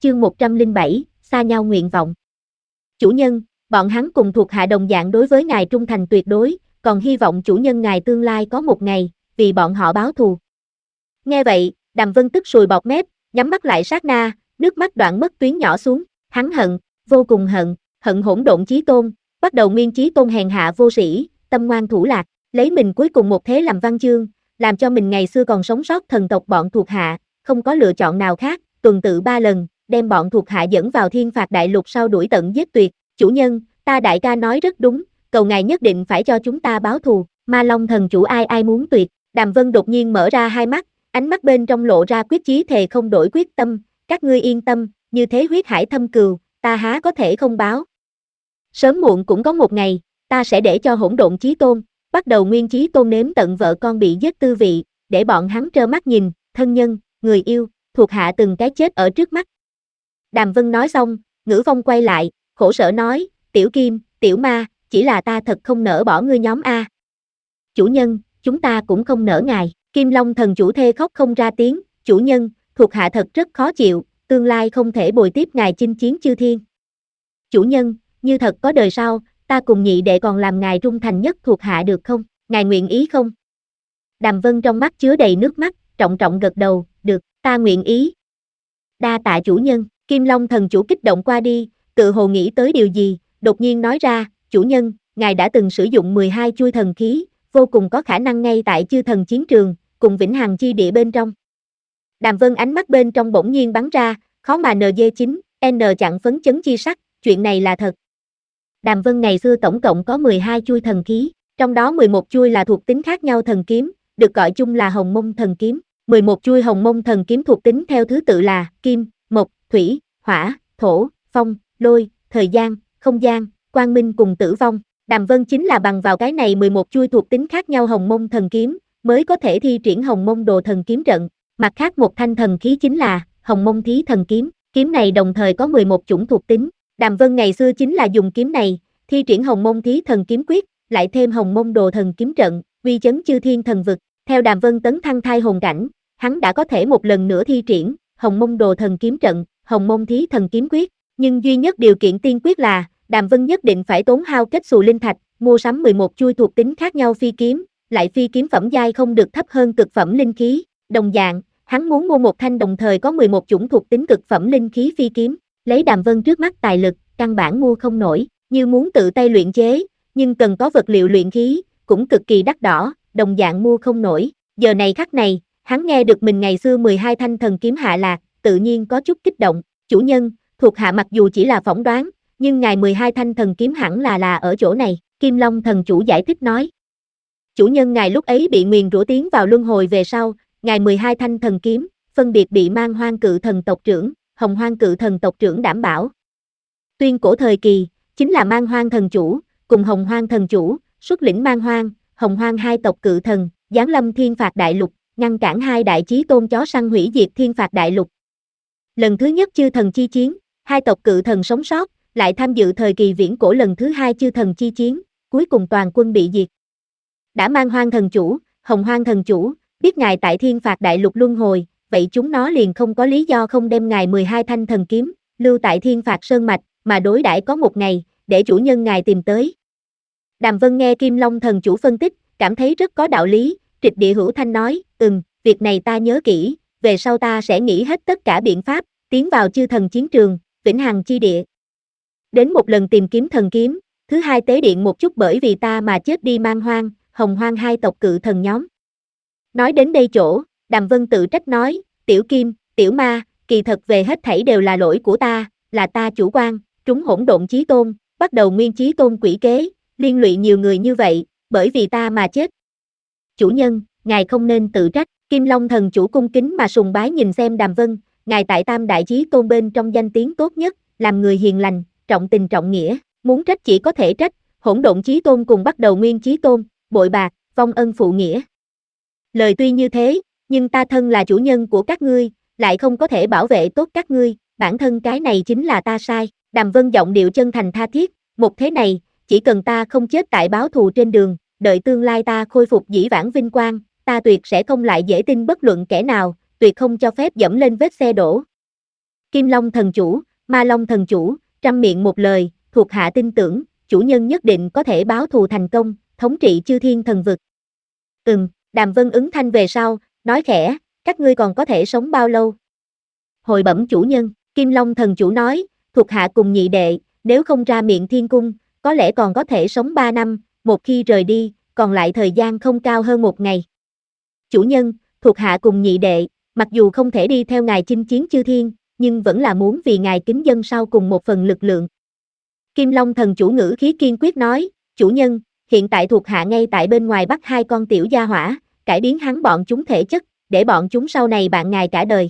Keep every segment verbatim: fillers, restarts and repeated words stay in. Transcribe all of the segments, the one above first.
chương một trăm lẻ bảy, xa nhau nguyện vọng. Chủ nhân, bọn hắn cùng thuộc hạ đồng dạng đối với ngài trung thành tuyệt đối, còn hy vọng chủ nhân ngài tương lai có một ngày, vì bọn họ báo thù. Nghe vậy, Đàm Vân tức sùi bọt mép, nhắm mắt lại sát na, nước mắt đoạn mất tuyến nhỏ xuống, hắn hận, vô cùng hận, hận hỗn độn chí tôn, bắt đầu nguyên chí tôn hèn hạ vô sĩ, tâm ngoan thủ lạc, lấy mình cuối cùng một thế làm văn chương, làm cho mình ngày xưa còn sống sót thần tộc bọn thuộc hạ, không có lựa chọn nào khác, tuần tự ba lần, đem bọn thuộc hạ dẫn vào thiên phạt đại lục sau đuổi tận giết tuyệt. Chủ nhân, ta đại ca nói rất đúng, cầu ngài nhất định phải cho chúng ta báo thù. Ma Long thần chủ ai ai muốn tuyệt. Đàm Vân đột nhiên mở ra hai mắt, ánh mắt bên trong lộ ra quyết chí thề không đổi quyết tâm. Các ngươi yên tâm, như thế huyết hải thâm cừu, ta há có thể không báo. Sớm muộn cũng có một ngày, ta sẽ để cho hỗn độn chí tôn, bắt đầu nguyên chí tôn nếm tận vợ con bị giết tư vị, để bọn hắn trơ mắt nhìn, thân nhân, người yêu, thuộc hạ từng cái chết ở trước mắt. Đàm Vân nói xong, Ngữ Phong quay lại, khổ sở nói, Tiểu Kim, Tiểu Ma, chỉ là ta thật không nỡ bỏ ngươi nhóm A. Chủ nhân, chúng ta cũng không nỡ ngài. Kim Long thần chủ thê khóc không ra tiếng, chủ nhân, thuộc hạ thật rất khó chịu, tương lai không thể bồi tiếp ngài chinh chiến chư thiên. Chủ nhân, như thật có đời sau, ta cùng nhị đệ còn làm ngài trung thành nhất thuộc hạ được không, ngài nguyện ý không? Đàm Vân trong mắt chứa đầy nước mắt, trọng trọng gật đầu, được, ta nguyện ý. Đa tạ chủ nhân. Kim Long thần chủ kích động qua đi, tự hồ nghĩ tới điều gì, đột nhiên nói ra, chủ nhân, ngài đã từng sử dụng mười hai chuôi thần khí, vô cùng có khả năng ngay tại chư thần chiến trường, cùng vĩnh hằng chi địa bên trong. Đàm Vân ánh mắt bên trong bỗng nhiên bắn ra, khó mà en giê chín, N chặn phấn chấn chi sắc, chuyện này là thật. Đàm Vân ngày xưa tổng cộng có mười hai chuôi thần khí, trong đó mười một chuôi là thuộc tính khác nhau thần kiếm, được gọi chung là Hồng Mông thần kiếm. mười một chuôi Hồng Mông thần kiếm thuộc tính theo thứ tự là kim, mộc, thủy, hỏa, thổ, phong, lôi, thời gian, không gian, quang minh cùng tử vong. Đàm Vân chính là bằng vào cái này mười một chuôi thuộc tính khác nhau Hồng Mông thần kiếm, mới có thể thi triển Hồng Mông đồ thần kiếm trận. Mặt khác một thanh thần khí chính là Hồng Mông thí thần kiếm, kiếm này đồng thời có mười một chủng thuộc tính. Đàm Vân ngày xưa chính là dùng kiếm này, thi triển Hồng Mông thí thần kiếm quyết, lại thêm Hồng Mông đồ thần kiếm trận, uy chấn chư thiên thần vực. Theo Đàm Vân tấn thăng thai hồn cảnh, hắn đã có thể một lần nữa thi triển Hồng Mông đồ thần kiếm trận, Hồng Mông thí thần kiếm quyết, nhưng duy nhất điều kiện tiên quyết là Đàm Vân nhất định phải tốn hao kết xù linh thạch, mua sắm mười một chuôi thuộc tính khác nhau phi kiếm, lại phi kiếm phẩm giai không được thấp hơn cực phẩm linh khí. Đồng dạng, hắn muốn mua một thanh đồng thời có mười một chủng thuộc tính cực phẩm linh khí phi kiếm, lấy Đàm Vân trước mắt tài lực, căn bản mua không nổi, như muốn tự tay luyện chế, nhưng cần có vật liệu luyện khí, cũng cực kỳ đắt đỏ, đồng dạng mua không nổi. Giờ này khắc này, hắn nghe được mình ngày xưa mười hai thanh thần kiếm hạ lạc, tự nhiên có chút kích động. Chủ nhân, thuộc hạ mặc dù chỉ là phỏng đoán, nhưng ngài mười hai thanh thần kiếm hẳn là là ở chỗ này. Kim Long thần chủ giải thích nói. Chủ nhân ngài lúc ấy bị nguyền rủa tiến vào luân hồi về sau, ngài mười hai thanh thần kiếm, phân biệt bị Man Hoang cự thần tộc trưởng, Hồng Hoang cự thần tộc trưởng đảm bảo. Tuyên cổ thời kỳ, chính là Man Hoang thần chủ, cùng Hồng Hoang thần chủ, xuất lĩnh Man Hoang, Hồng Hoang hai tộc cự thần, giáng lâm thiên phạt đại lục, ngăn cản hai đại chí tôn chó săn hủy diệt thiên phạt đại lục. Lần thứ nhất chư thần chi chiến, hai tộc cự thần sống sót, lại tham dự thời kỳ viễn cổ lần thứ hai chư thần chi chiến, cuối cùng toàn quân bị diệt. Đã Man Hoang thần chủ, Hồng Hoang thần chủ, biết ngài tại thiên phạt đại lục luân hồi, vậy chúng nó liền không có lý do không đem ngài mười hai thanh thần kiếm, lưu tại thiên phạt sơn mạch, mà đối đãi có một ngày, để chủ nhân ngài tìm tới. Đàm Vân nghe Kim Long thần chủ phân tích, cảm thấy rất có đạo lý, trịch địa hữu thanh nói, ừm, việc này ta nhớ kỹ, về sau ta sẽ nghĩ hết tất cả biện pháp, tiến vào chư thần chiến trường, vĩnh hằng chi địa. Đến một lần tìm kiếm thần kiếm, thứ hai tế điện một chút bởi vì ta mà chết đi Man Hoang, Hồng Hoang hai tộc cự thần nhóm. Nói đến đây chỗ, Đàm Vân tự trách nói, Tiểu Kim, Tiểu Ma, kỳ thật về hết thảy đều là lỗi của ta, là ta chủ quan, trúng hỗn độn chí tôn, bắt đầu nguyên chí tôn quỷ kế, liên lụy nhiều người như vậy, bởi vì ta mà chết. Chủ nhân, ngài không nên tự trách. Kim Long thần chủ cung kính mà sùng bái nhìn xem Đàm Vân, ngài tại tam đại chí tôn bên trong danh tiếng tốt nhất, làm người hiền lành, trọng tình trọng nghĩa, muốn trách chỉ có thể trách, hỗn độn chí tôn cùng bắt đầu nguyên chí tôn, bội bạc, vong ân phụ nghĩa. Lời tuy như thế, nhưng ta thân là chủ nhân của các ngươi, lại không có thể bảo vệ tốt các ngươi, bản thân cái này chính là ta sai. Đàm Vân giọng điệu chân thành tha thiết, một thế này, chỉ cần ta không chết tại báo thù trên đường, đợi tương lai ta khôi phục dĩ vãng vinh quang, ta tuyệt sẽ không lại dễ tin bất luận kẻ nào, tuyệt không cho phép dẫm lên vết xe đổ. Kim Long thần chủ, Ma Long thần chủ, trăm miệng một lời, thuộc hạ tin tưởng, chủ nhân nhất định có thể báo thù thành công, thống trị chư thiên thần vực. Ừm, Đàm Vân ứng thanh về sau, nói khẽ, các ngươi còn có thể sống bao lâu? Hồi bẩm chủ nhân, Kim Long thần chủ nói, thuộc hạ cùng nhị đệ, nếu không ra miệng thiên cung, có lẽ còn có thể sống ba năm, một khi rời đi, còn lại thời gian không cao hơn một ngày. Chủ nhân, thuộc hạ cùng nhị đệ, mặc dù không thể đi theo ngài chinh chiến chư thiên, nhưng vẫn là muốn vì ngài kính dân sau cùng một phần lực lượng. Kim Long thần chủ ngữ khí kiên quyết nói, chủ nhân, hiện tại thuộc hạ ngay tại bên ngoài bắt hai con tiểu gia hỏa, cải biến hắn bọn chúng thể chất, để bọn chúng sau này bạn ngài cả đời.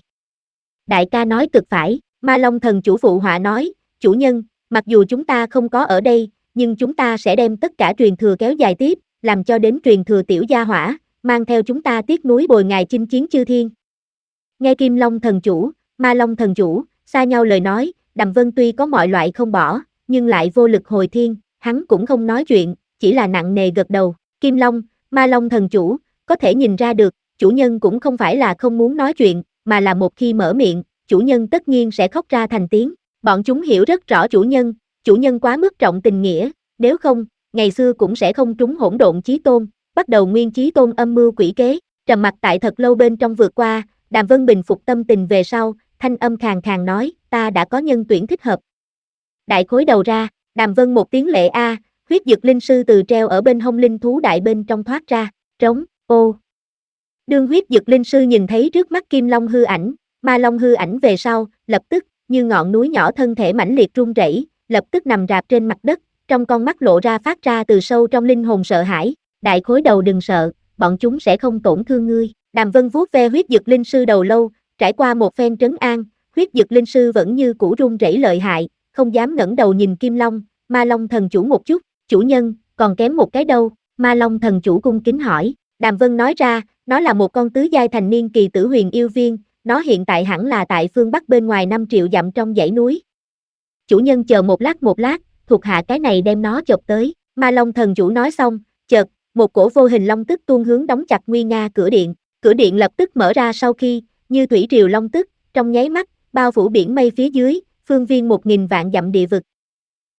Đại ca nói cực phải, Ma Long thần chủ phụ họa nói, chủ nhân, mặc dù chúng ta không có ở đây, nhưng chúng ta sẽ đem tất cả truyền thừa kéo dài tiếp, làm cho đến truyền thừa tiểu gia hỏa, mang theo chúng ta tiếc núi bồi ngài chinh chiến chư thiên. Nghe Kim Long thần chủ, Ma Long thần chủ, xa nhau lời nói, Đàm Vân tuy có mọi loại không bỏ, nhưng lại vô lực hồi thiên, hắn cũng không nói chuyện, chỉ là nặng nề gật đầu. Kim Long, Ma Long thần chủ, có thể nhìn ra được, chủ nhân cũng không phải là không muốn nói chuyện, mà là một khi mở miệng, chủ nhân tất nhiên sẽ khóc ra thành tiếng. Bọn chúng hiểu rất rõ chủ nhân, chủ nhân quá mức trọng tình nghĩa, nếu không, ngày xưa cũng sẽ không trúng hỗn độn chí tôn, bắt đầu nguyên chí tôn âm mưu quỷ kế. Trầm mặc tại thật lâu bên trong vượt qua, Đàm Vân bình phục tâm tình về sau, thanh âm khàn khàn nói, ta đã có nhân tuyển thích hợp. Đại khối đầu ra, Đàm Vân một tiếng lệ a, huyết dực linh sư từ treo ở bên hông linh thú đại bên trong thoát ra, trống, ô. Đương huyết dực linh sư nhìn thấy trước mắt Kim Long hư ảnh, Ma Long hư ảnh về sau, lập tức, như ngọn núi nhỏ thân thể mãnh liệt run rẩy, lập tức nằm rạp trên mặt đất, trong con mắt lộ ra phát ra từ sâu trong linh hồn sợ hãi, đại khối đầu đừng sợ, bọn chúng sẽ không tổn thương ngươi. Đàm Vân vuốt ve huyết dực linh sư đầu lâu, trải qua một phen trấn an, huyết dực linh sư vẫn như cũ run rẩy lợi hại, không dám ngẩng đầu nhìn Kim Long, Ma Long thần chủ một chút, chủ nhân, còn kém một cái đâu, Ma Long thần chủ cung kính hỏi. Đàm Vân nói ra, nó là một con tứ giai thành niên kỳ tử huyền yêu viên, nó hiện tại hẳn là tại phương Bắc bên ngoài năm triệu dặm trong dãy núi. Chủ nhân chờ một lát một lát, thuộc hạ cái này đem nó chộp tới. Ma Long thần chủ nói xong, chợt, một cổ vô hình long tức tuôn hướng đóng chặt nguy nga cửa điện, cửa điện lập tức mở ra sau khi, như thủy triều long tức, trong nháy mắt, bao phủ biển mây phía dưới, phương viên một nghìn vạn dặm địa vực.